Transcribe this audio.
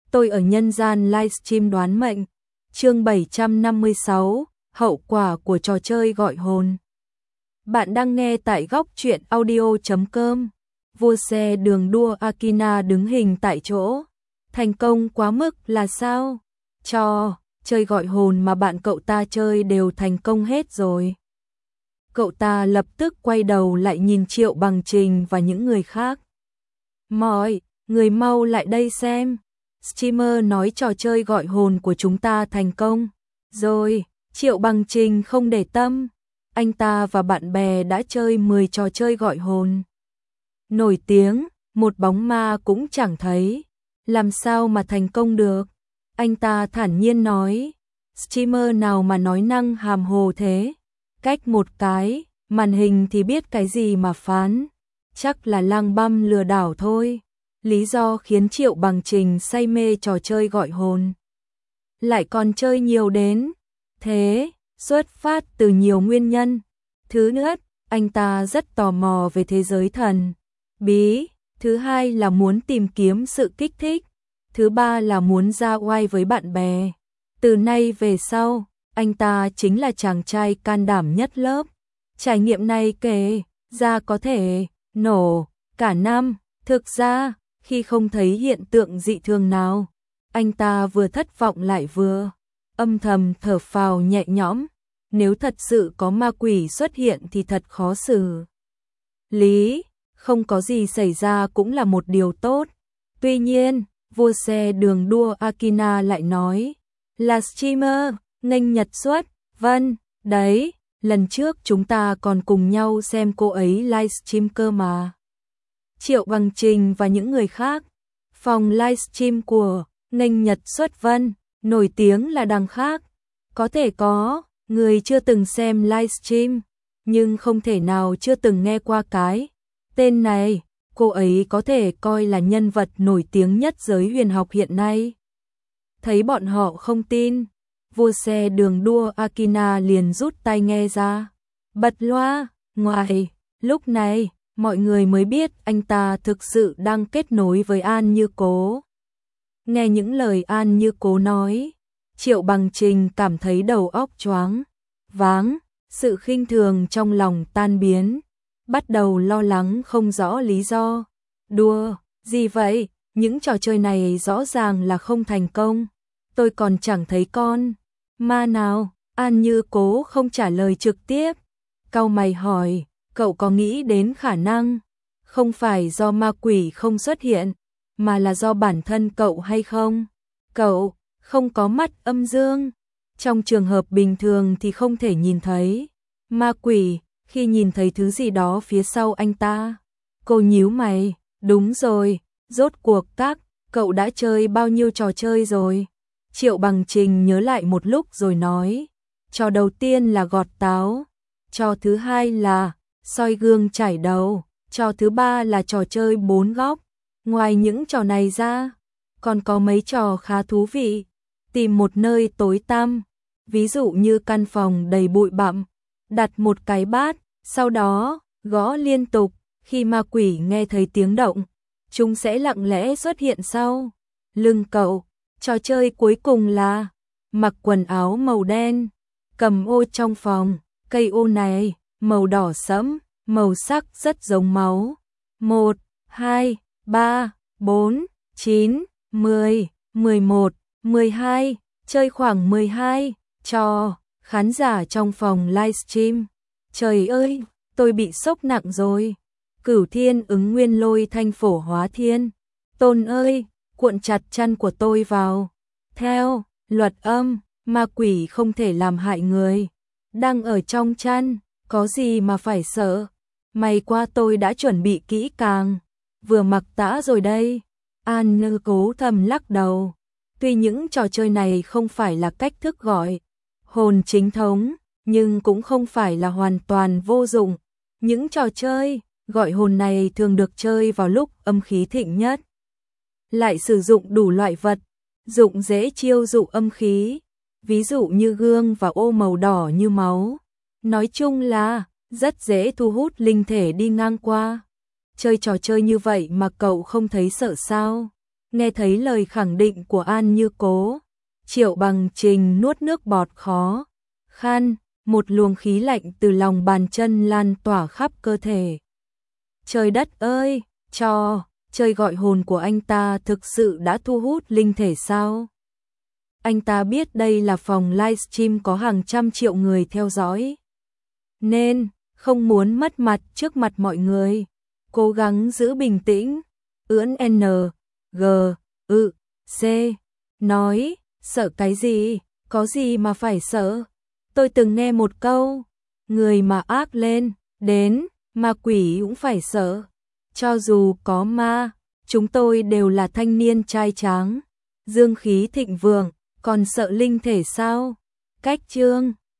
tôi ở nhân gian livestream đoán mệnh. Chương 756, hậu quả của trò chơi gọi hồn. Bạn đang nghe tại góc truyện audio.com. Vua xe đường đua Akina đứng hình tại chỗ. Thành công quá mức là sao? Trò chơi gọi hồn mà bạn cậu ta chơi đều thành công hết rồi. Cậu ta lập tức quay đầu lại nhìn Triệu Bằng Trình và những người khác. Mọi người mau lại đây xem. Streamer nói trò chơi gọi hồn của chúng ta thành công. Rồi, Triệu Bằng Trình không để tâm. Anh ta và bạn bè đã chơi 10 trò chơi gọi hồn. Nổi tiếng, một bóng ma cũng chẳng thấy. Làm sao mà thành công được? Anh ta thản nhiên nói. Streamer nào mà nói năng hàm hồ thế? Cách một cái, màn hình thì biết cái gì mà phán. Chắc là lang băm lừa đảo thôi. Lý do khiến Triệu Bằng Trình say mê trò chơi gọi hồn. Lại còn chơi nhiều đến thế, xuất phát từ nhiều nguyên nhân. Thứ nhất, anh ta rất tò mò về thế giới thần bí. Thứ hai là muốn tìm kiếm sự kích thích. Thứ ba là muốn ra oai với bạn bè. Từ nay về sau, anh ta chính là chàng trai can đảm nhất lớp. Trải nghiệm này kể ra có thể nổ cả năm. Thực ra, khi không thấy hiện tượng dị thường nào, anh ta vừa thất vọng lại vừa âm thầm thở phào nhẹ nhõm. Nếu thật sự có ma quỷ xuất hiện thì thật khó xử lý, không có gì xảy ra cũng là một điều tốt. Tuy nhiên, vua xe đường đua Akina lại nói, là streamer, nghênh nhật xuất, vâng, đấy, lần trước chúng ta còn cùng nhau xem cô ấy livestream cơ mà. Triệu Bằng Trình và những người khác, phòng livestream của nghênh nhật xuất vân, nổi tiếng là đằng khác. Có thể có người chưa từng xem livestream, nhưng không thể nào chưa từng nghe qua cái tên này. Cô ấy có thể coi là nhân vật nổi tiếng nhất giới huyền học hiện nay. Thấy bọn họ không tin, vua xe đường đua Akina liền rút tai nghe ra, bật loa. Ngoài lúc này, mọi người mới biết anh ta thực sự đang kết nối với An Như Cố. Nghe những lời An Như Cố nói, Triệu Bằng Trình cảm thấy đầu óc choáng váng, sự khinh thường trong lòng tan biến, bắt đầu lo lắng không rõ lý do. Đùa, gì vậy? Những trò chơi này rõ ràng là không thành công. Tôi còn chẳng thấy con ma nào. An Như Cố không trả lời trực tiếp. Cau mày hỏi, cậu có nghĩ đến khả năng không phải do ma quỷ không xuất hiện, mà là do bản thân cậu hay không? Cậu không có mắt âm dương. Trong trường hợp bình thường thì không thể nhìn thấy ma quỷ, khi nhìn thấy thứ gì đó phía sau anh ta. Cô nhíu mày, đúng rồi, rốt cuộc cậu đã chơi bao nhiêu trò chơi rồi? Triệu Bằng Trình nhớ lại một lúc rồi nói, trò đầu tiên là gọt táo, trò thứ hai là soi gương chải đầu, trò thứ ba là trò chơi 4 góc. Ngoài những trò này ra, còn có mấy trò khá thú vị. Tìm một nơi tối tăm, ví dụ như căn phòng đầy bụi bặm, đặt một cái bát, sau đó gõ liên tục. Khi ma quỷ nghe thấy tiếng động, chúng sẽ lặng lẽ xuất hiện sau lưng cậu. Trò chơi cuối cùng là mặc quần áo màu đen, cầm ô trong phòng. Cây ô này màu đỏ sẫm, màu sắc rất giống máu. 1, 2, 3, 4, 9, 10, 11, 12, chơi khoảng 12 trò. Khán giả trong phòng livestream, trời ơi, tôi bị sốc nặng rồi. Cửu thiên ứng nguyên lôi thanh phổ hóa thiên. Tôn ơi, cuộn chặt chăn của tôi vào. Theo luật âm, ma quỷ không thể làm hại người đang ở trong chăn, có gì mà phải sợ. May qua tôi đã chuẩn bị kỹ càng, vừa mặc tã rồi đây. An Như Cố thầm lắc đầu. Tuy những trò chơi này không phải là cách thức gọi hồn chính thống, nhưng cũng không phải là hoàn toàn vô dụng. Những trò chơi gọi hồn này thường được chơi vào lúc âm khí thịnh nhất, lại sử dụng đủ loại vật dụng dễ chiêu dụ âm khí, ví dụ như gương và ô màu đỏ như máu. Nói chung là rất dễ thu hút linh thể đi ngang qua. Chơi trò chơi như vậy mà cậu không thấy sợ sao? Nghe thấy lời khẳng định của An Như Cố, Triệu Bằng Trình nuốt nước bọt khó khăn, một luồng khí lạnh từ lòng bàn chân lan tỏa khắp cơ thể. Trời đất ơi, trò chơi gọi hồn của anh ta thực sự đã thu hút linh thể sao? Anh ta biết đây là phòng livestream có hàng trăm triệu người theo dõi, nên không muốn mất mặt trước mặt mọi người, cố gắng giữ bình tĩnh, ưỡn N, G, ự, C, nói, sợ cái gì, có gì mà phải sợ. Tôi từng nghe một câu, người mà ác lên, đến, ma quỷ cũng phải sợ. Cho dù có ma, chúng tôi đều là thanh niên trai tráng, dương khí thịnh vượng, còn sợ linh thể sao? Cách chương